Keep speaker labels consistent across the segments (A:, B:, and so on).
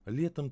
A: Летом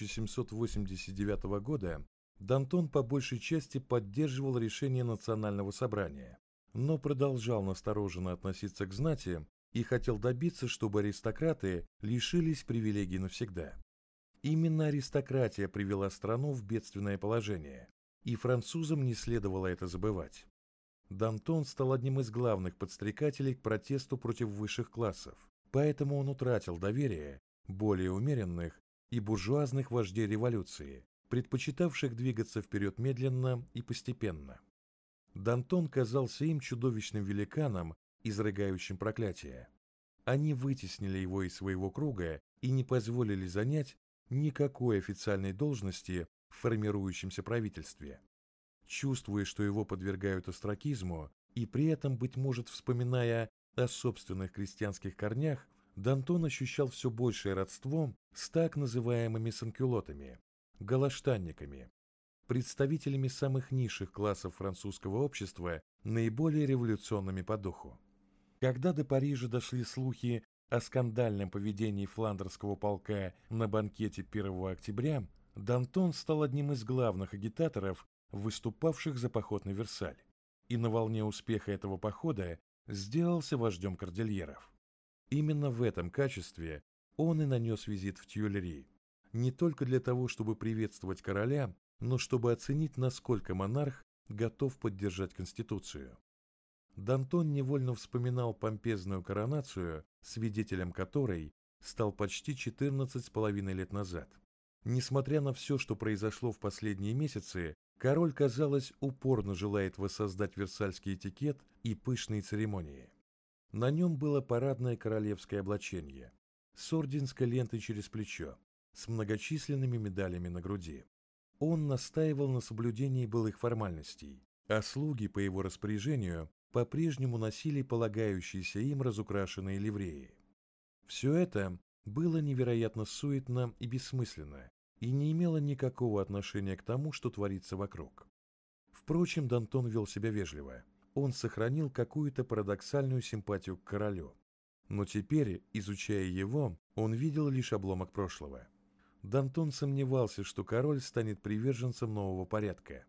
A: 1789 года Д'Антон по большей части поддерживал решение Национального собрания, но продолжал настороженно относиться к знати и хотел добиться, чтобы аристократы лишились привилегий навсегда. Именно аристократия привела страну в бедственное положение, и французам не следовало это забывать. Д'Антон стал одним из главных подстрекателей к протесту против высших классов, поэтому он утратил доверие более умеренных и буржуазных вождей революции, предпочитавших двигаться вперед медленно и постепенно. Д'Антон казался им чудовищным великаном, изрыгающим проклятия. Они вытеснили его из своего круга и не позволили занять никакой официальной должности в формирующемся правительстве. Чувствуя, что его подвергают остракизму, и при этом, быть может, вспоминая о собственных крестьянских корнях, Д'Антон ощущал все большее родство с так называемыми санкюлотами, галаштанниками, представителями самых низших классов французского общества, наиболее революционными по духу. Когда до Парижа дошли слухи о скандальном поведении фландерского полка на банкете 1 октября, Д'Антон стал одним из главных агитаторов, выступавших за поход на Версаль, и на волне успеха этого похода сделался вождем кордильеров. Именно в этом качестве он и нанес визит в Тюильри, не только для того, чтобы приветствовать короля, но чтобы оценить, насколько монарх готов поддержать Конституцию. Д'Антон невольно вспоминал помпезную коронацию, свидетелем которой стал почти 14,5 лет назад. Несмотря на все, что произошло в последние месяцы, король, казалось, упорно желает воссоздать версальский этикет и пышные церемонии. На нем было парадное королевское облачение, с орденской лентой через плечо, с многочисленными медалями на груди. Он настаивал на соблюдении былых формальностей, а слуги по его распоряжению по-прежнему носили полагающиеся им разукрашенные ливреи. Все это было невероятно суетно и бессмысленно, и не имело никакого отношения к тому, что творится вокруг. Впрочем, Д'Антон вел себя вежливо. Он сохранил какую-то парадоксальную симпатию к королю. Но теперь, изучая его, он видел лишь обломок прошлого. Д'Антон сомневался, что король станет приверженцем нового порядка.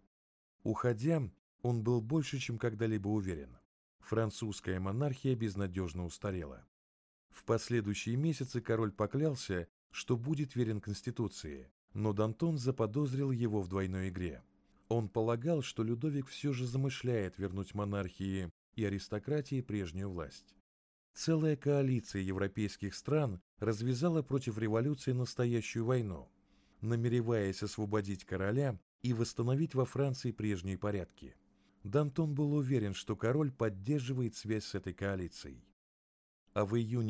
A: Уходя, он был больше, чем когда-либо уверен. Французская монархия безнадежно устарела. В последующие месяцы король поклялся, что будет верен Конституции, но Д'Антон заподозрил его в двойной игре. Он полагал, что Людовик все же замышляет вернуть монархии и аристократии прежнюю власть. Целая коалиция европейских стран развязала против революции настоящую войну, намереваясь освободить короля и восстановить во Франции прежние порядки. Д'Антон был уверен, что король поддерживает связь с этой коалицией. А в июне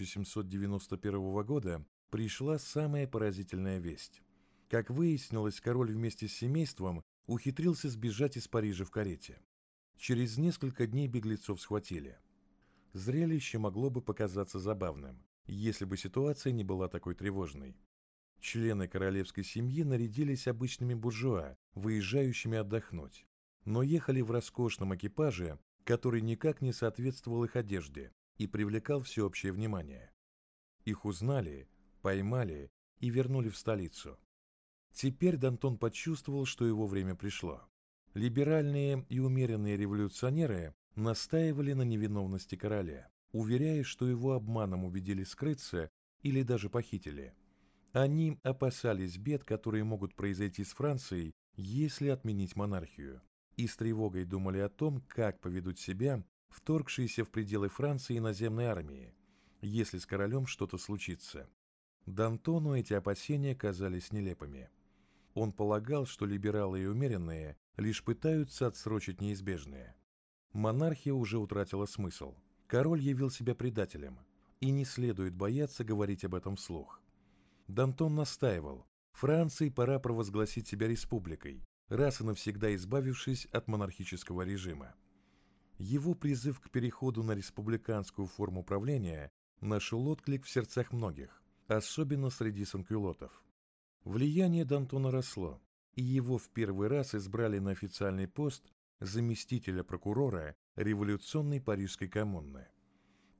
A: 1791 года пришла самая поразительная весть. Как выяснилось, король вместе с семейством ухитрился сбежать из Парижа в карете. Через несколько дней беглецов схватили. Зрелище могло бы показаться забавным, если бы ситуация не была такой тревожной. Члены королевской семьи нарядились обычными буржуа, выезжающими отдохнуть, но ехали в роскошном экипаже, который никак не соответствовал их одежде и привлекал всеобщее внимание. Их узнали, поймали и вернули в столицу. Теперь Д'Антон почувствовал, что его время пришло. Либеральные и умеренные революционеры настаивали на невиновности короля, уверяя, что его обманом убедили скрыться или даже похитили. Они опасались бед, которые могут произойти с Францией, если отменить монархию, и с тревогой думали о том, как поведут себя вторгшиеся в пределы Франции иноземной армии, если с королем что-то случится. Д'Антону эти опасения казались нелепыми. Он полагал, что либералы и умеренные лишь пытаются отсрочить неизбежное. Монархия уже утратила смысл. Король явил себя предателем, и не следует бояться говорить об этом вслух. Д'Антон настаивал, Франции пора провозгласить себя республикой, раз и навсегда избавившись от монархического режима. Его призыв к переходу на республиканскую форму правления нашел отклик в сердцах многих, особенно среди санкюлотов. Влияние Д'Антона росло, и его в первый раз избрали на официальный пост заместителя прокурора революционной парижской коммуны.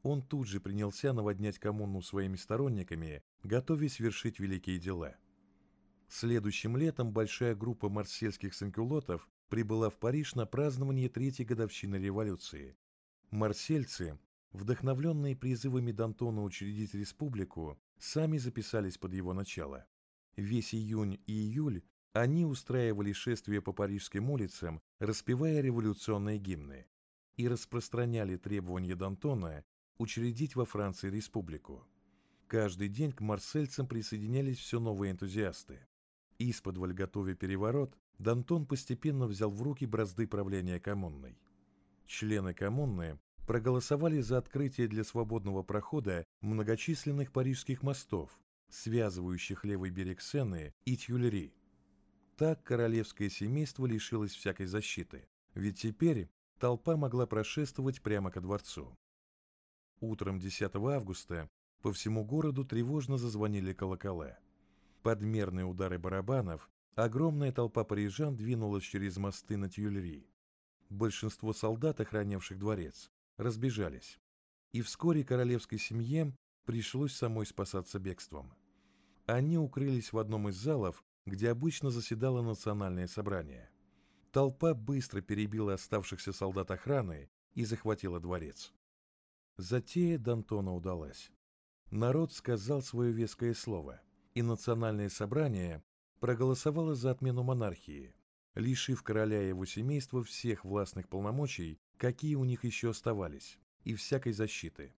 A: Он тут же принялся наводнять коммуну своими сторонниками, готовясь вершить великие дела. Следующим летом большая группа марсельских санкюлотов прибыла в Париж на празднование третьей годовщины революции. Марсельцы, вдохновленные призывами Д'Антона учредить республику, сами записались под его начало. Весь июнь и июль они устраивали шествия по парижским улицам, распевая революционные гимны, и распространяли требования Д'Антона учредить во Франции республику. Каждый день к марсельцам присоединялись все новые энтузиасты. Исподволь готовя переворот, Д'Антон постепенно взял в руки бразды правления коммуной. Члены коммуны проголосовали за открытие для свободного прохода многочисленных парижских мостов, связывающих левый берег Сены и Тюильри. Так королевское семейство лишилось всякой защиты, ведь теперь толпа могла прошествовать прямо ко дворцу. Утром 10 августа по всему городу тревожно зазвонили колокола. Под мерные удары барабанов огромная толпа парижан двинулась через мосты на Тюильри. Большинство солдат, охранявших дворец, разбежались, и вскоре королевской семье пришлось самой спасаться бегством. Они укрылись в одном из залов, где обычно заседало национальное собрание. Толпа быстро перебила оставшихся солдат охраны и захватила дворец. Затея Д'Антона удалась. Народ сказал свое веское слово, и национальное собрание проголосовало за отмену монархии, лишив короля и его семейства всех властных полномочий, какие у них еще оставались, и всякой защиты.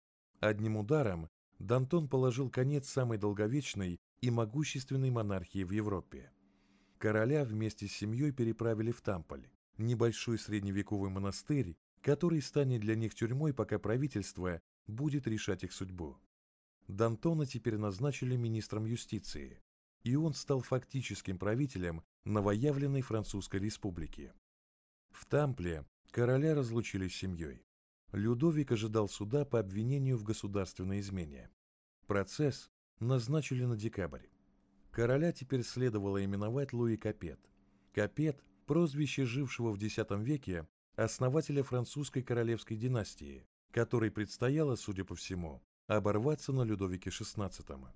A: Одним ударом Д'Антон положил конец самой долговечной и могущественной монархии в Европе. Короля вместе с семьей переправили в Тамполь, небольшой средневековый монастырь, который станет для них тюрьмой, пока правительство будет решать их судьбу. Д'Антона теперь назначили министром юстиции, и он стал фактическим правителем новоявленной Французской республики. В Тампле короля разлучили с семьей. Людовик ожидал суда по обвинению в государственной измене. Процесс назначили на декабрь. Короля теперь следовало именовать Луи Капет. Капет – прозвище жившего в X веке основателя французской королевской династии, которой предстояло, судя по всему, оборваться на Людовике XVI.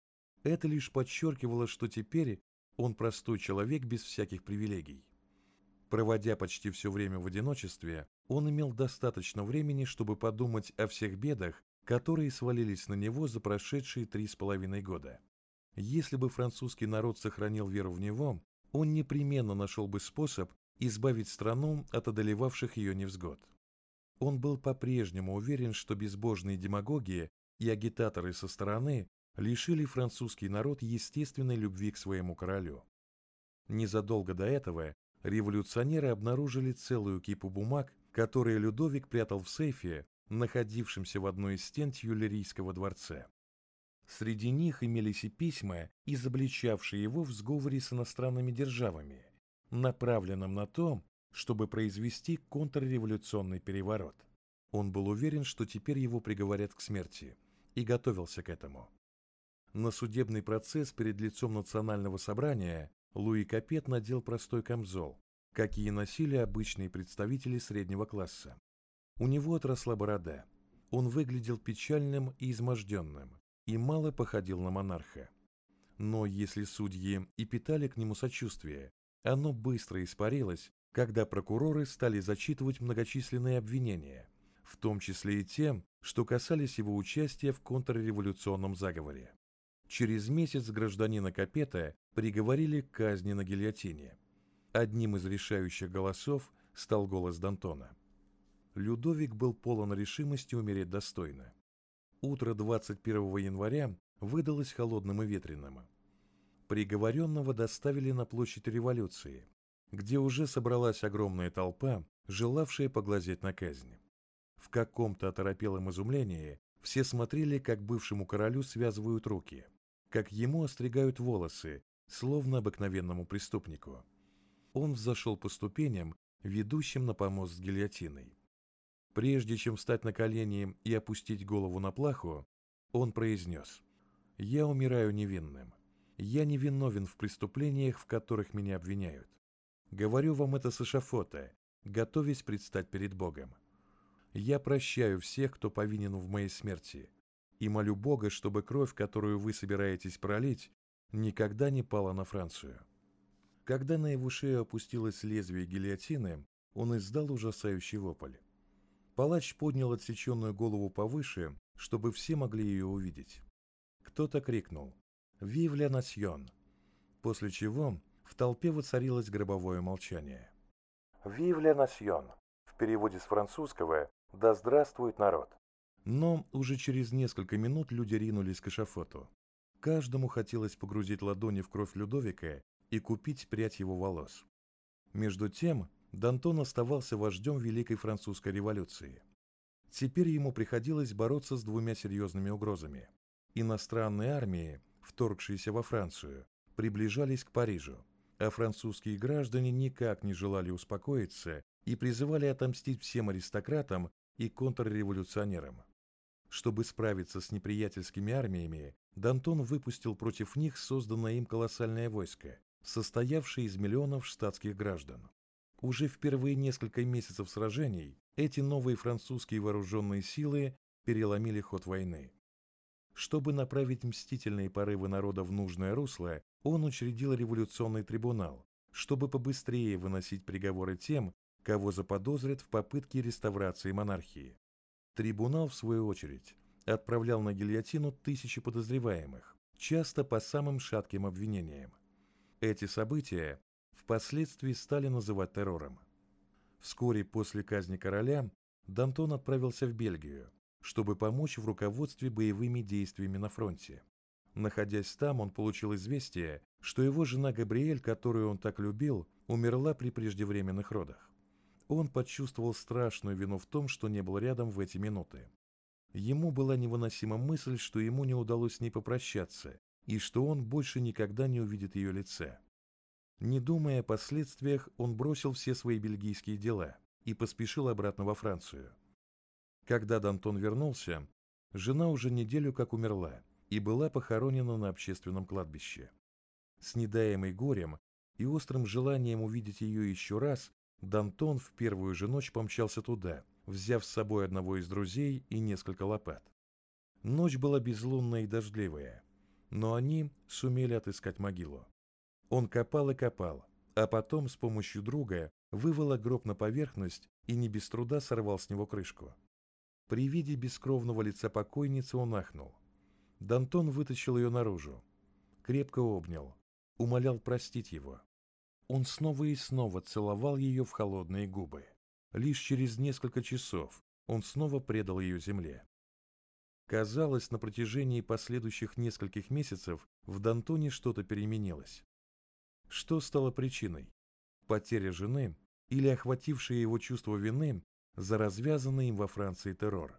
A: Это лишь подчеркивало, что теперь он простой человек без всяких привилегий. Проводя почти все время в одиночестве, он имел достаточно времени, чтобы подумать о всех бедах, которые свалились на него за прошедшие 3,5 года. Если бы французский народ сохранил веру в него, он непременно нашел бы способ избавить страну от одолевавших ее невзгод. Он был по-прежнему уверен, что безбожные демагоги и агитаторы со стороны лишили французский народ естественной любви к своему королю. Незадолго до этого революционеры обнаружили целую кипу бумаг, которые Людовик прятал в сейфе, находившемся в одной из стен Тюильрийского дворца. Среди них имелись и письма, изобличавшие его в сговоре с иностранными державами, направленном на то, чтобы произвести контрреволюционный переворот. Он был уверен, что теперь его приговорят к смерти, и готовился к этому. На судебный процесс перед лицом национального собрания Луи Капет надел простой камзол, какие носили обычные представители среднего класса. У него отросла борода. Он выглядел печальным и изможденным, и мало походил на монарха. Но если судьи и питали к нему сочувствие, оно быстро испарилось, когда прокуроры стали зачитывать многочисленные обвинения, в том числе и те, что касались его участия в контрреволюционном заговоре. Через месяц гражданина Капета приговорили к казни на гильотине. Одним из решающих голосов стал голос Д'Антона. Людовик был полон решимости умереть достойно. Утро 21 января выдалось холодным и ветреным. Приговоренного доставили на площадь Революции, где уже собралась огромная толпа, желавшая поглазеть на казнь. В каком-то оторопелом изумлении все смотрели, как бывшему королю связывают руки, как ему остригают волосы, словно обыкновенному преступнику. Он взошел по ступеням, ведущим на помост с гильотиной. Прежде чем встать на колени и опустить голову на плаху, он произнес: «Я умираю невинным. Я не виновен в преступлениях, в которых меня обвиняют. Говорю вам это с эшафота, готовясь предстать перед Богом. Я прощаю всех, кто повинен в моей смерти, и молю Бога, чтобы кровь, которую вы собираетесь пролить, никогда не пала на Францию». Когда на его шею опустилось лезвие гильотины, он издал ужасающий вопль. Палач поднял отсеченную голову повыше, чтобы все могли ее увидеть. Кто-то крикнул «Вив ля насьон!», после чего в толпе воцарилось гробовое молчание. «Вив ля насьон» в переводе с французского «Да здравствует народ!». Но уже через несколько минут люди ринулись к эшафоту. Каждому хотелось погрузить ладони в кровь Людовика и купить прядь его волос. Между тем, Д'Антон оставался вождем Великой Французской революции. Теперь ему приходилось бороться с двумя серьезными угрозами. Иностранные армии, вторгшиеся во Францию, приближались к Парижу, а французские граждане никак не желали успокоиться и призывали отомстить всем аристократам и контрреволюционерам. Чтобы справиться с неприятельскими армиями, Д'Антон выпустил против них созданное им колоссальное войско, состоявшее из миллионов штатских граждан. Уже в первые несколько месяцев сражений эти новые французские вооруженные силы переломили ход войны. Чтобы направить мстительные порывы народа в нужное русло, он учредил революционный трибунал, чтобы побыстрее выносить приговоры тем, кого заподозрят в попытке реставрации монархии. Трибунал, в свою очередь, отправлял на гильотину тысячи подозреваемых, часто по самым шатким обвинениям. Эти события впоследствии стали называть террором. Вскоре после казни короля Д'Антон отправился в Бельгию, чтобы помочь в руководстве боевыми действиями на фронте. Находясь там, он получил известие, что его жена Габриэль, которую он так любил, умерла при преждевременных родах. Он почувствовал страшную вину в том, что не был рядом в эти минуты. Ему была невыносима мысль, что ему не удалось с ней попрощаться, и что он больше никогда не увидит ее лица. Не думая о последствиях, он бросил все свои бельгийские дела и поспешил обратно во Францию. Когда Д'Антон вернулся, жена уже неделю как умерла и была похоронена на общественном кладбище. Снедаемый горем и острым желанием увидеть ее еще раз, Д'Антон в первую же ночь помчался туда, взяв с собой одного из друзей и несколько лопат. Ночь была безлунная и дождливая, но они сумели отыскать могилу. Он копал и копал, а потом с помощью друга выволок гроб на поверхность и не без труда сорвал с него крышку. При виде бескровного лица покойницы он ахнул. Д'Антон вытащил ее наружу, крепко обнял, умолял простить его. Он снова и снова целовал ее в холодные губы. Лишь через несколько часов он снова предал ее земле. Казалось, на протяжении последующих нескольких месяцев в Д'Антоне что-то переменилось. Что стало причиной? Потеря жены или охватившее его чувство вины за развязанный им во Франции террор?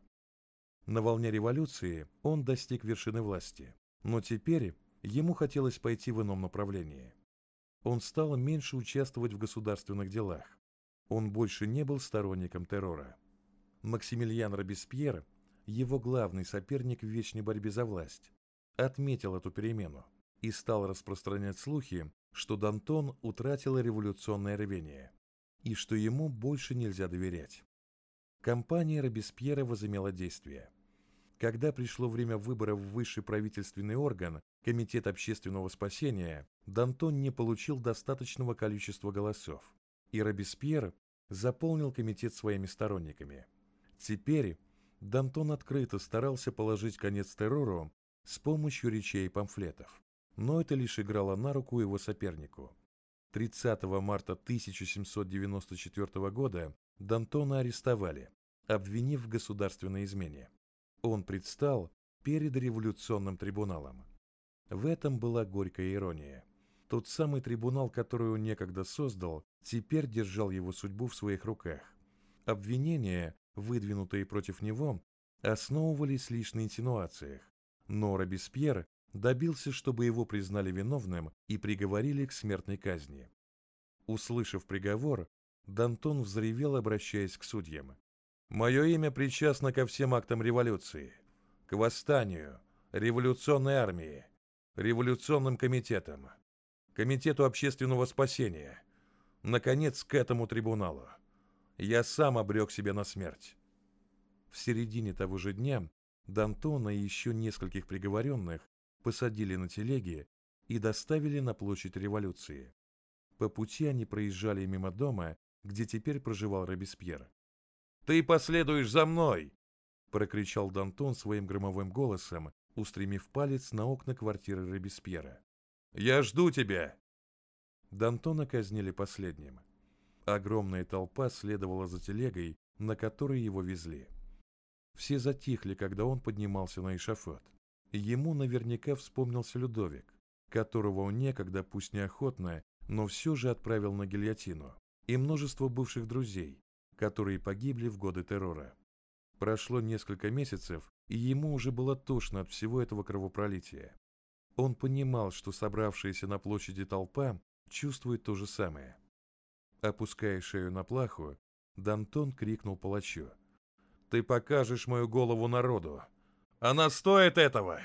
A: На волне революции он достиг вершины власти, но теперь ему хотелось пойти в ином направлении. Он стал меньше участвовать в государственных делах. Он больше не был сторонником террора. Максимилиан Робеспьер, его главный соперник в вечной борьбе за власть, отметил эту перемену и стал распространять слухи, что Д'Антон утратил революционное рвение и что ему больше нельзя доверять. Кампания Робеспьера возымела действие. Когда пришло время выборов в высший правительственный орган, Комитет общественного спасения, Д'Антон не получил достаточного количества голосов, и Робеспьер заполнил комитет своими сторонниками. Теперь Д'Антон открыто старался положить конец террору с помощью речей и памфлетов, но это лишь играло на руку его сопернику. 30 марта 1794 года Д'Антона арестовали, обвинив в государственной измене. Он предстал перед революционным трибуналом. В этом была горькая ирония. Тот самый трибунал, который он некогда создал, теперь держал его судьбу в своих руках. Обвинения, выдвинутые против него, основывались лишь на инсинуациях, но Робеспьер добился, чтобы его признали виновным и приговорили к смертной казни. Услышав приговор, Д'Антон взревел, обращаясь к судьям: «Мое имя причастно ко всем актам революции, к восстанию, революционной армии, революционным комитетам, комитету общественного спасения, наконец, к этому трибуналу. Я сам обрек себя на смерть. В середине того же дня Д'Антона и еще нескольких приговоренных посадили на телеги и доставили на площадь Революции. По пути они проезжали мимо дома, где теперь проживал Робеспьер. «Ты последуешь за мной!» – прокричал Д'Антон своим громовым голосом, устремив палец на окна квартиры Робеспьера. «Я жду тебя!» Д'Антона казнили последним. Огромная толпа следовала за телегой, на которой его везли. Все затихли, когда он поднимался на эшафот. Ему наверняка вспомнился Людовик, которого он некогда, пусть неохотно, но все же отправил на гильотину, и множество бывших друзей, которые погибли в годы террора. Прошло несколько месяцев, и ему уже было тошно от всего этого кровопролития. Он понимал, что собравшаяся на площади толпа чувствует то же самое. Опуская шею на плаху, Д'Антон крикнул палачу: «Ты покажешь мою голову народу! Она стоит этого!»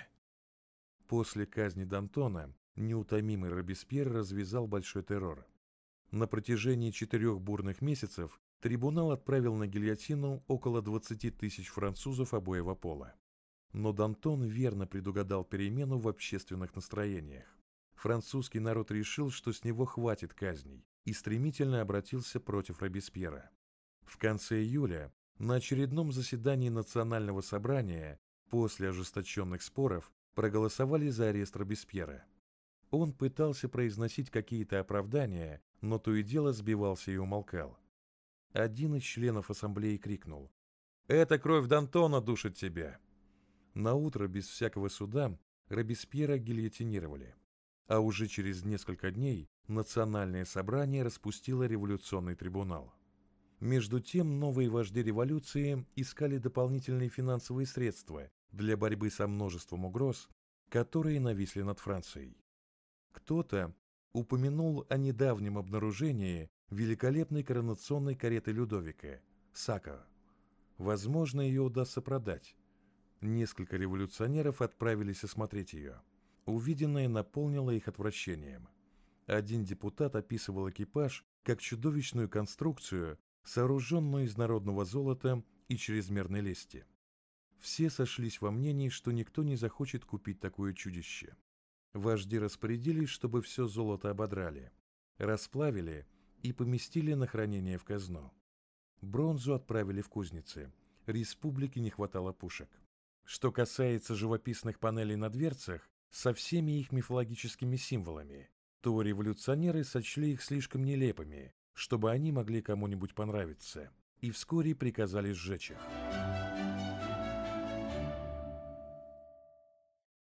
A: После казни Д'Антона неутомимый Робеспьер развязал большой террор. На протяжении 4 бурных месяцев трибунал отправил на гильотину около 20 тысяч французов обоего пола. Но Д'Антон верно предугадал перемену в общественных настроениях. Французский народ решил, что с него хватит казней, и стремительно обратился против Робеспьера. В конце июля на очередном заседании Национального собрания после ожесточенных споров проголосовали за арест Робеспьера. Он пытался произносить какие-то оправдания, но то и дело сбивался и умолкал. Один из членов ассамблеи крикнул: «Это кровь Д'Антона душит тебя!» Наутро без всякого суда Робеспьера гильотинировали. А уже через несколько дней Национальное собрание распустило революционный трибунал. Между тем новые вожди революции искали дополнительные финансовые средства для борьбы со множеством угроз, которые нависли над Францией. Кто-то упомянул о недавнем обнаружении великолепной коронационной кареты Людовика – Сако. Возможно, ее удастся продать. Несколько революционеров отправились осмотреть ее. Увиденное наполнило их отвращением. Один депутат описывал экипаж как чудовищную конструкцию, сооруженную из народного золота и чрезмерной лести. Все сошлись во мнении, что никто не захочет купить такое чудище. Вожди распорядились, чтобы все золото ободрали, расплавили и поместили на хранение в казну. Бронзу отправили в кузницы. Республике не хватало пушек. Что касается живописных панелей на дверцах со всеми их мифологическими символами, то революционеры сочли их слишком нелепыми, чтобы они могли кому-нибудь понравиться, и вскоре приказали сжечь их.